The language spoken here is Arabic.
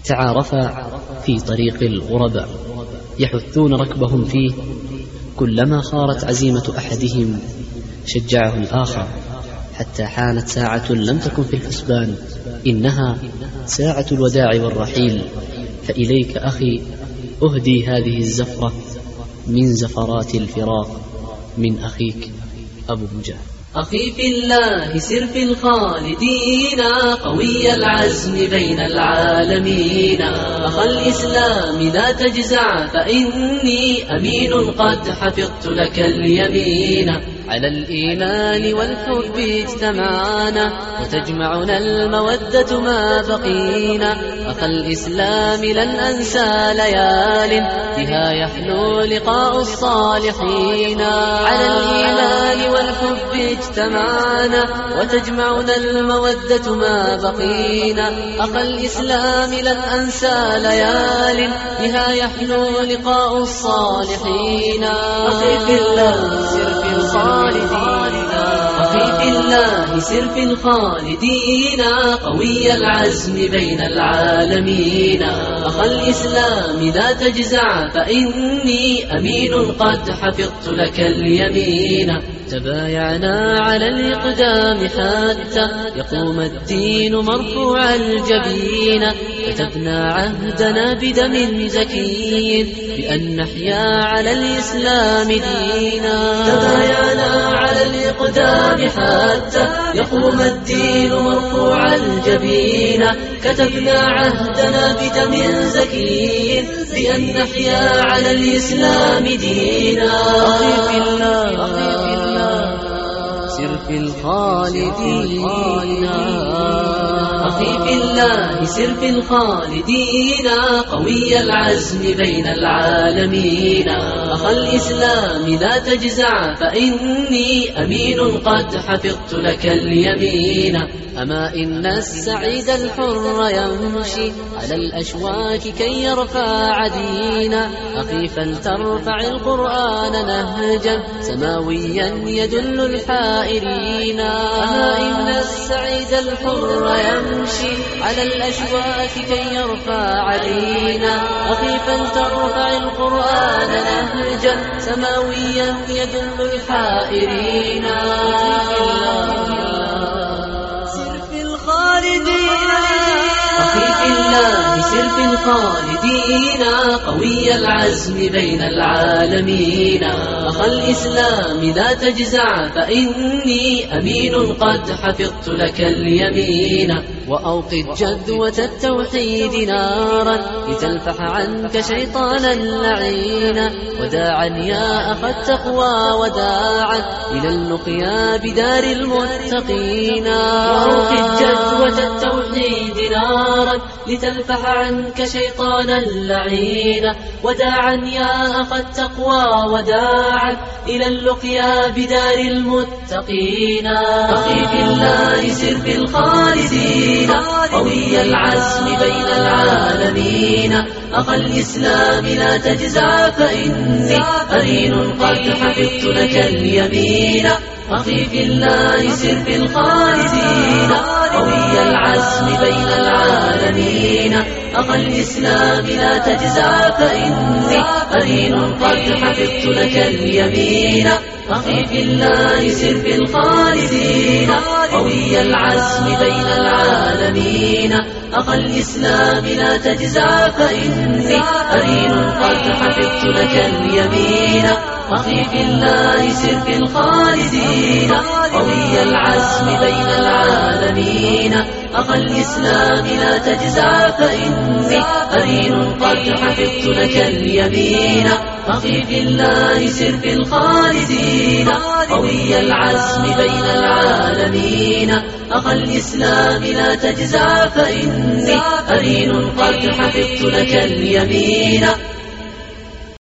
تعارفا في طريق الغرباء يحثون ركبهم فيه، كلما خارت عزيمة أحدهم شجعه الآخر، حتى حانت ساعة لم تكن في الحسبان، إنها ساعة الوداع والرحيل. فإليك أخي أهدي هذه الزفرة من زفرات الفراق، من أخيك أبو مجاهد. أخي في الله سر في الخالدين، قوي العزم بين العالمين. أخا الإسلام لا تجزع، فإني أمين قد حفظت لك اليمين. على الإيمان والحب اجتمعنا، وتجمعنا المودة ما بقينا. أخا الإسلام لن أنسى ليال بها يحلو لقاء الصالحين. على الإيمان والحب اجتمعنا، وتجمعنا المودة ما بقينا. أخا الإسلام لن أنسى ليال بها يحلو لقاء الصالحين. أخي في الله سر في الخالدين، أخي في الله سر في الخالدين، قوي العزم بين العالمين. أخا الإسلام لا تجزع، فإني أمين قد حفظت لك اليمين. تبايعنا على الإقدام حتى يقوم الدين مرفوع الجبين. كتبنا عهدنا بدم زكي بأن نحيا على الإسلام دينا. تبايعنا على الإقدام حتى يقوم الدين مرفوع الجبين. كتبنا عهدنا بدم زكي بأن نحيا على الإسلام دينا. أخي في الله سر في الخالدين، أخي في الله سر في الخالدين، قوي العزم بين العالمين. أخا الإسلام لا تجزع، فإني أمين قد حفظت لك اليمين. أما إن السعيد الحر يمشي على الأشواك كي يرفع دينا. أخي فلترفع القرآن نهجا سماويا يدل الحائرين. أما إن السعيد الحر يمشي على الأشواك كي يرفع دينا. أخي فلترفع القرآن نهجا سماويا يدل الحائرين. أخي في الله سر في الخالدين، قوي العزم بين العالمين. أخا الإسلام لا تجزع، فإني أمين قد حفظت لك اليمين. وأوقد جذوة التوحيد نارا لتلفح عنك شيطانا لعينا. وداعا يا أخا التقوى وداعا إلى اللقيا بدار المتقين. وأوقد جذوة التوحيد نارا لتلفح عنك شيطانا لعينا. وداعا يا أخا التقوى وداعا إلى اللقيا بدار المتقين. أخي في الله سر في الخالدين، قوي العزم بين العالمين. أخا الإسلام لا تجزع، فإني أمين قد حفظت لك اليمين. أخي في الله سر في الخالدين، قوي العزم بين العالمين. أخا الإسلام لا تجزع، فإني أمين قد حفظت لك اليمين. أخي في الله سر في الخالدين، قوي العزم بين العالمين. أخا الإسلام لا تجزع، فإني أمين قد حفظت لك اليمين. أخي في الله سر في الخالدين، قوي العزم بين العالمين. أخا الإسلام لا تجزع، فإني أمين قد حفظت لك اليمين. أخي في الله سر في الخالدين، قوي العزم بين العالمين. أخا الإسلام لا تجزع، فإني أمين قد حفظت لك اليمين.